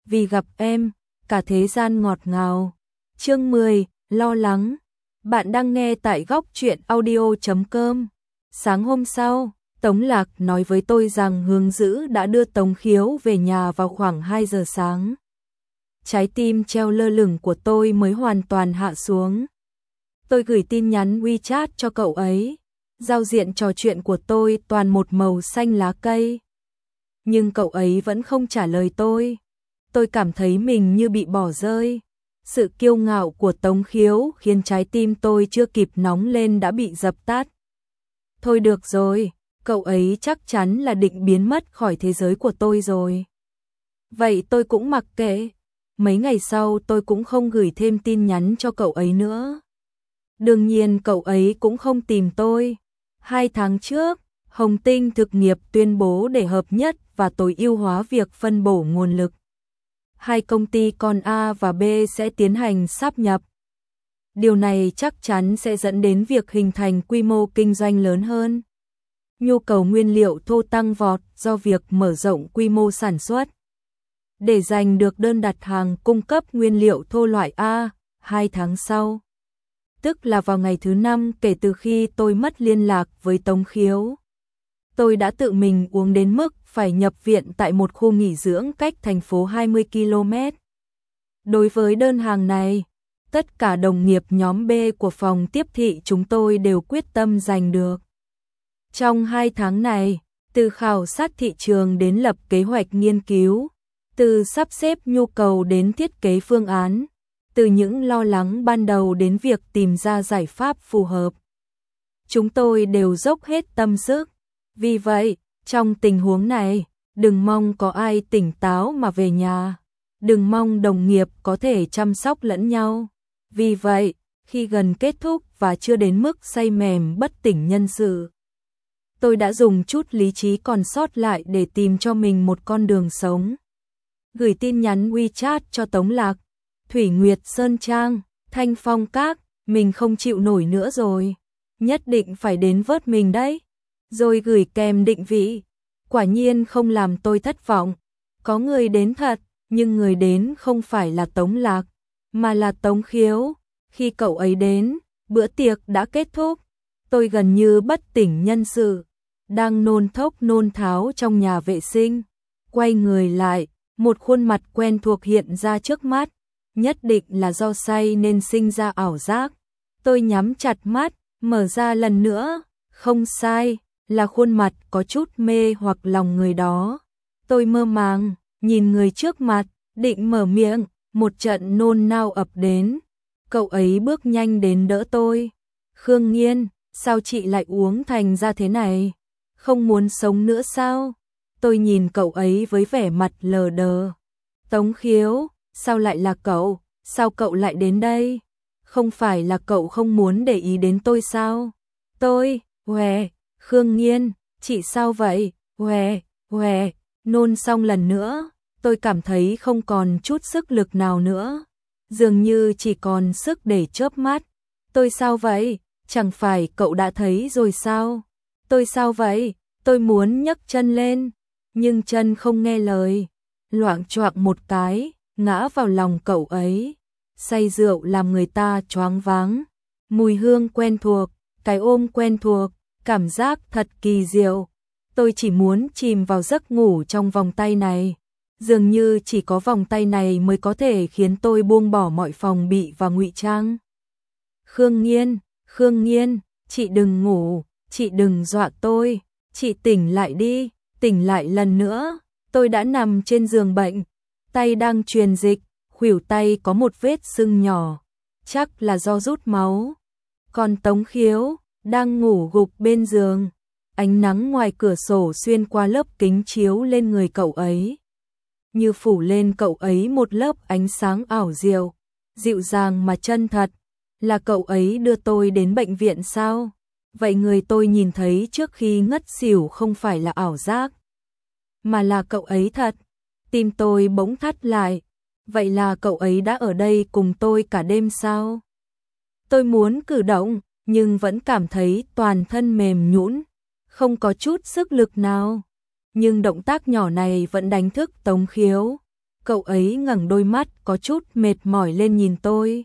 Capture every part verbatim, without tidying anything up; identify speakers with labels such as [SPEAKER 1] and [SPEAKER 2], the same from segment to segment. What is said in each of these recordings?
[SPEAKER 1] vì gặp em, cả thế gian ngọt ngào. Chương mười, lo lắng. Bạn đang nghe tại góc truyện audio chấm com. Sáng hôm sau, Tống Lạc nói với tôi rằng Hướng Dữ đã đưa Tống Khiếu về nhà vào khoảng hai giờ sáng. Trái tim treo lơ lửng của tôi mới hoàn toàn hạ xuống. Tôi gửi tin nhắn WeChat cho cậu ấy. Giao diện trò chuyện của tôi toàn một màu xanh lá cây. Nhưng cậu ấy vẫn không trả lời tôi. Tôi cảm thấy mình như bị bỏ rơi. Sự kiêu ngạo của Tống Khiếu khiến trái tim tôi chưa kịp nóng lên đã bị dập tắt. Thôi được rồi, cậu ấy chắc chắn là định biến mất khỏi thế giới của tôi rồi. Vậy tôi cũng mặc kệ. Mấy ngày sau tôi cũng không gửi thêm tin nhắn cho cậu ấy nữa. Đương nhiên cậu ấy cũng không tìm tôi. Hai tháng trước, Hồng Tinh thực nghiệp tuyên bố để hợp nhất và tối ưu hóa việc phân bổ nguồn lực. Hai công ty con A và B sẽ tiến hành sáp nhập. Điều này chắc chắn sẽ dẫn đến việc hình thành quy mô kinh doanh lớn hơn. Nhu cầu nguyên liệu thô tăng vọt do việc mở rộng quy mô sản xuất. Để giành được đơn đặt hàng cung cấp nguyên liệu thô loại A, hai tháng sau, tức là vào ngày thứ năm kể từ khi tôi mất liên lạc với Tống Khiếu, tôi đã tự mình uống đến mức phải nhập viện tại một khu nghỉ dưỡng cách thành phố hai mươi ki lô mét. Đối với đơn hàng này, tất cả đồng nghiệp nhóm B của phòng tiếp thị chúng tôi đều quyết tâm giành được. Trong hai tháng này, từ khảo sát thị trường đến lập kế hoạch nghiên cứu, từ sắp xếp nhu cầu đến thiết kế phương án, từ những lo lắng ban đầu đến việc tìm ra giải pháp phù hợp, chúng tôi đều dốc hết tâm sức. Vì vậy, trong tình huống này, đừng mong có ai tỉnh táo mà về nhà. Đừng mong đồng nghiệp có thể chăm sóc lẫn nhau. Vì vậy, khi gần kết thúc và chưa đến mức say mềm bất tỉnh nhân sự, tôi đã dùng chút lý trí còn sót lại để tìm cho mình một con đường sống. Gửi tin nhắn WeChat cho Tống Lạc, Thủy Nguyệt Sơn Trang, Thanh Phong Các, mình không chịu nổi nữa rồi. Nhất định phải đến vớt mình đấy. Rồi gửi kèm định vị. Quả nhiên không làm tôi thất vọng. Có người đến thật, nhưng người đến không phải là Tống Lạc, mà là Tống Khiếu. Khi cậu ấy đến, bữa tiệc đã kết thúc. Tôi gần như bất tỉnh nhân sự, đang nôn thốc nôn tháo trong nhà vệ sinh. Quay người lại, một khuôn mặt quen thuộc hiện ra trước mắt. Nhất định là do say nên sinh ra ảo giác. Tôi nhắm chặt mắt, mở ra lần nữa. Không sai, là khuôn mặt có chút mê hoặc lòng người đó. Tôi mơ màng, nhìn người trước mặt, định mở miệng, một trận nôn nao ập đến. Cậu ấy bước nhanh đến đỡ tôi. Khương Nghiên, sao chị lại uống thành ra thế này? Không muốn sống nữa sao? Tôi nhìn cậu ấy với vẻ mặt lờ đờ. Tống Khiếu, sao lại là cậu? Sao cậu lại đến đây? Không phải là cậu không muốn để ý đến tôi sao? Tôi, hòe, Khương Nghiên, chị sao vậy? Hòe, hòe, nôn xong lần nữa, tôi cảm thấy không còn chút sức lực nào nữa. Dường như chỉ còn sức để chớp mắt. Tôi sao vậy? Chẳng phải cậu đã thấy rồi sao? Tôi sao vậy? Tôi muốn nhấc chân lên, nhưng chân không nghe lời. Loạng choạng một cái, ngã vào lòng cậu ấy. Say rượu làm người ta choáng váng. Mùi hương quen thuộc, cái ôm quen thuộc, cảm giác thật kỳ diệu. Tôi chỉ muốn chìm vào giấc ngủ trong vòng tay này. Dường như chỉ có vòng tay này mới có thể khiến tôi buông bỏ mọi phòng bị và ngụy trang. Khương Nghiên, Khương Nghiên, chị đừng ngủ, chị đừng dọa tôi, chị tỉnh lại đi, tỉnh lại lần nữa. Tôi đã nằm trên giường bệnh, tay đang truyền dịch, khuỷu tay có một vết sưng nhỏ, chắc là do rút máu. Còn Tống Khiếu đang ngủ gục bên giường, ánh nắng ngoài cửa sổ xuyên qua lớp kính chiếu lên người cậu ấy, như phủ lên cậu ấy một lớp ánh sáng ảo diệu, dịu dàng mà chân thật. Là cậu ấy đưa tôi đến bệnh viện sao? Vậy người tôi nhìn thấy trước khi ngất xỉu không phải là ảo giác, mà là cậu ấy thật. Tim tôi bỗng thắt lại. Vậy là cậu ấy đã ở đây cùng tôi cả đêm sao? Tôi muốn cử động, nhưng vẫn cảm thấy toàn thân mềm nhũn, không có chút sức lực nào. Nhưng động tác nhỏ này vẫn đánh thức Tống Khiếu. Cậu ấy ngẩng đôi mắt có chút mệt mỏi lên nhìn tôi.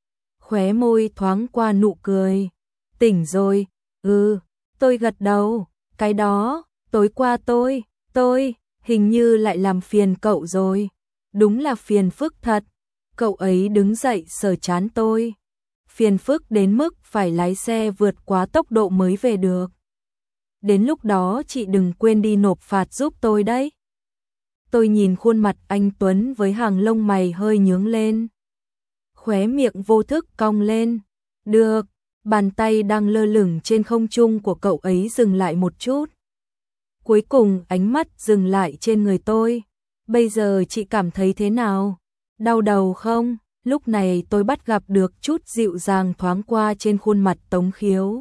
[SPEAKER 1] Khóe môi thoáng qua nụ cười. Tỉnh rồi, ừ, tôi gật đầu, cái đó, tối qua tôi, tôi, hình như lại làm phiền cậu rồi. Đúng là phiền phức thật. Cậu ấy đứng dậy sờ trán tôi. Phiền phức đến mức phải lái xe vượt quá tốc độ mới về được. Đến lúc đó chị đừng quên đi nộp phạt giúp tôi đấy. Tôi nhìn khuôn mặt anh Tuấn với hàng lông mày hơi nhướng lên. Khóe miệng vô thức cong lên. Được, bàn tay đang lơ lửng trên không trung của cậu ấy dừng lại một chút. Cuối cùng ánh mắt dừng lại trên người tôi. Bây giờ chị cảm thấy thế nào? Đau đầu không? Lúc này tôi bắt gặp được chút dịu dàng thoáng qua trên khuôn mặt Tống Khiếu.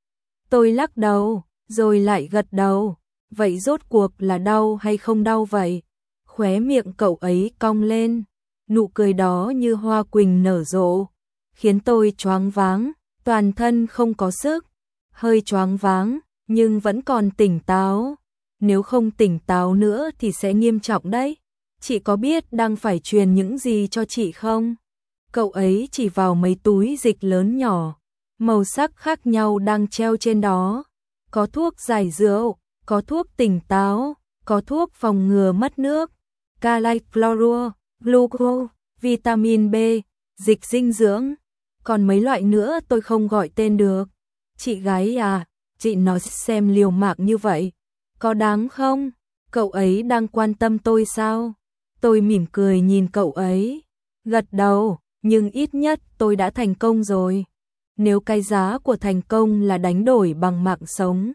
[SPEAKER 1] Tôi lắc đầu, rồi lại gật đầu. Vậy rốt cuộc là đau hay không đau vậy? Khóe miệng cậu ấy cong lên. Nụ cười đó như hoa quỳnh nở rộ, khiến tôi choáng váng, toàn thân không có sức. Hơi choáng váng, nhưng vẫn còn tỉnh táo. Nếu không tỉnh táo nữa thì sẽ nghiêm trọng đấy. Chị có biết đang phải truyền những gì cho chị không? Cậu ấy chỉ vào mấy túi dịch lớn nhỏ, màu sắc khác nhau đang treo trên đó. Có thuốc giải rượu, có thuốc tỉnh táo, có thuốc phòng ngừa mất nước, calichlorua, glucose, vitamin B, dịch dinh dưỡng. Còn mấy loại nữa tôi không gọi tên được. Chị gái à, chị nói xem liều mạng như vậy, có đáng không? Cậu ấy đang quan tâm tôi sao? Tôi mỉm cười nhìn cậu ấy, gật đầu, nhưng ít nhất tôi đã thành công rồi. Nếu cái giá của thành công là đánh đổi bằng mạng sống,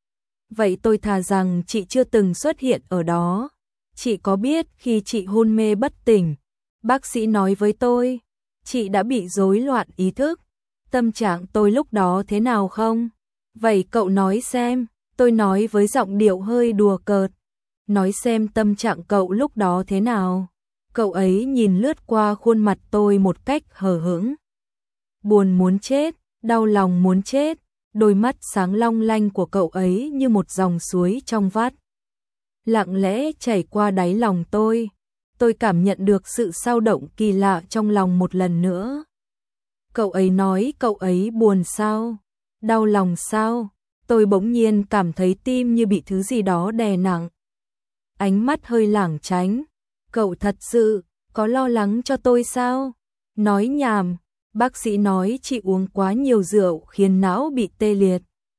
[SPEAKER 1] vậy tôi thà rằng chị chưa từng xuất hiện ở đó. Chị có biết khi chị hôn mê bất tỉnh, bác sĩ nói với tôi, chị đã bị rối loạn ý thức. Tâm trạng tôi lúc đó thế nào không? Vậy cậu nói xem, tôi nói với giọng điệu hơi đùa cợt. Nói xem tâm trạng cậu lúc đó thế nào? Cậu ấy nhìn lướt qua khuôn mặt tôi một cách hờ hững. Buồn muốn chết, đau lòng muốn chết, đôi mắt sáng long lanh của cậu ấy như một dòng suối trong vắt. Lặng lẽ chảy qua đáy lòng tôi. Tôi cảm nhận được sự xao động kỳ lạ trong lòng một lần nữa. Cậu ấy nói cậu ấy buồn sao? Đau lòng sao? Tôi bỗng nhiên cảm thấy tim như bị thứ gì đó đè nặng. Ánh mắt hơi lảng tránh. Cậu thật sự có lo lắng cho tôi sao? Nói nhảm, bác sĩ nói chị uống quá nhiều rượu khiến não bị tê liệt,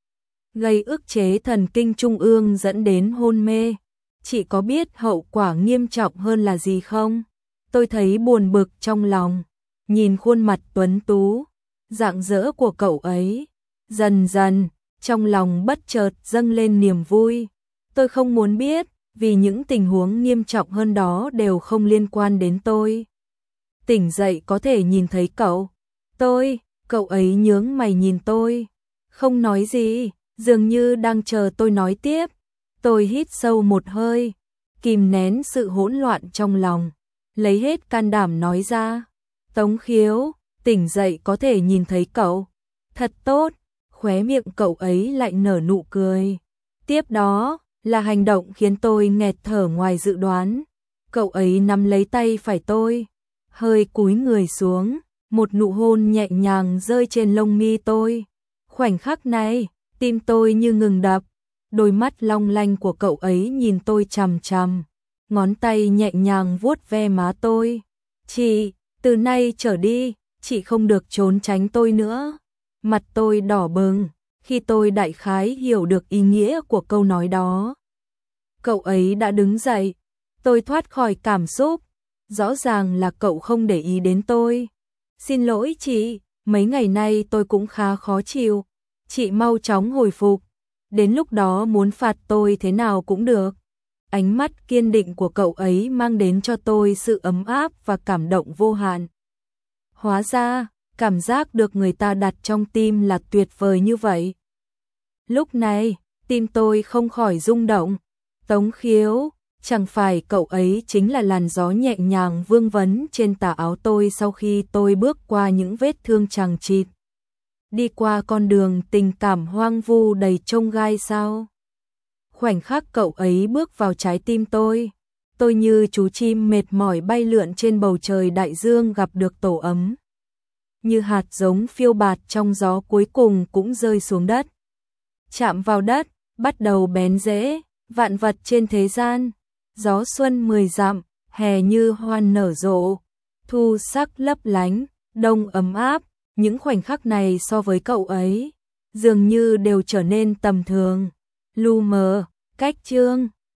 [SPEAKER 1] gây ức chế thần kinh trung ương dẫn đến hôn mê. Chị có biết hậu quả nghiêm trọng hơn là gì không? Tôi thấy buồn bực trong lòng, nhìn khuôn mặt tuấn tú, rạng rỡ của cậu ấy. Dần dần, trong lòng bất chợt dâng lên niềm vui. Tôi không muốn biết, vì những tình huống nghiêm trọng hơn đó đều không liên quan đến tôi. Tỉnh dậy có thể nhìn thấy cậu. Tôi, cậu ấy nhướng mày nhìn tôi, không nói gì, dường như đang chờ tôi nói tiếp. Tôi hít sâu một hơi, kìm nén sự hỗn loạn trong lòng, lấy hết can đảm nói ra. Tống Khiếu, tỉnh dậy có thể nhìn thấy cậu. Thật tốt, khóe miệng cậu ấy lại nở nụ cười. Tiếp đó là hành động khiến tôi nghẹt thở ngoài dự đoán. Cậu ấy nắm lấy tay phải tôi, hơi cúi người xuống, một nụ hôn nhẹ nhàng rơi trên lông mi tôi. Khoảnh khắc này, tim tôi như ngừng đập. Đôi mắt long lanh của cậu ấy nhìn tôi chằm chằm, ngón tay nhẹ nhàng vuốt ve má tôi. Chị, từ nay trở đi, chị không được trốn tránh tôi nữa. Mặt tôi đỏ bừng, khi tôi đại khái hiểu được ý nghĩa của câu nói đó. Cậu ấy đã đứng dậy, tôi thoát khỏi cảm xúc. Rõ ràng là cậu không để ý đến tôi. Xin lỗi chị, mấy ngày nay tôi cũng khá khó chịu. Chị mau chóng hồi phục. Đến lúc đó muốn phạt tôi thế nào cũng được. Ánh mắt kiên định của cậu ấy mang đến cho tôi sự ấm áp và cảm động vô hạn. Hóa ra, cảm giác được người ta đặt trong tim là tuyệt vời như vậy. Lúc này, tim tôi không khỏi rung động. Tống Khiếu, chẳng phải cậu ấy chính là làn gió nhẹ nhàng vương vấn trên tà áo tôi sau khi tôi bước qua những vết thương chằng chịt, đi qua con đường tình cảm hoang vu đầy chông gai sao? Khoảnh khắc cậu ấy bước vào trái tim tôi, tôi như chú chim mệt mỏi bay lượn trên bầu trời đại dương gặp được tổ ấm. Như hạt giống phiêu bạt trong gió cuối cùng cũng rơi xuống đất. Chạm vào đất, bắt đầu bén rễ, vạn vật trên thế gian. Gió xuân mười dặm, hè như hoa nở rộ, thu sắc lấp lánh, đông ấm áp. Những khoảnh khắc này so với cậu ấy, dường như đều trở nên tầm thường. Lu mờ, cách chương.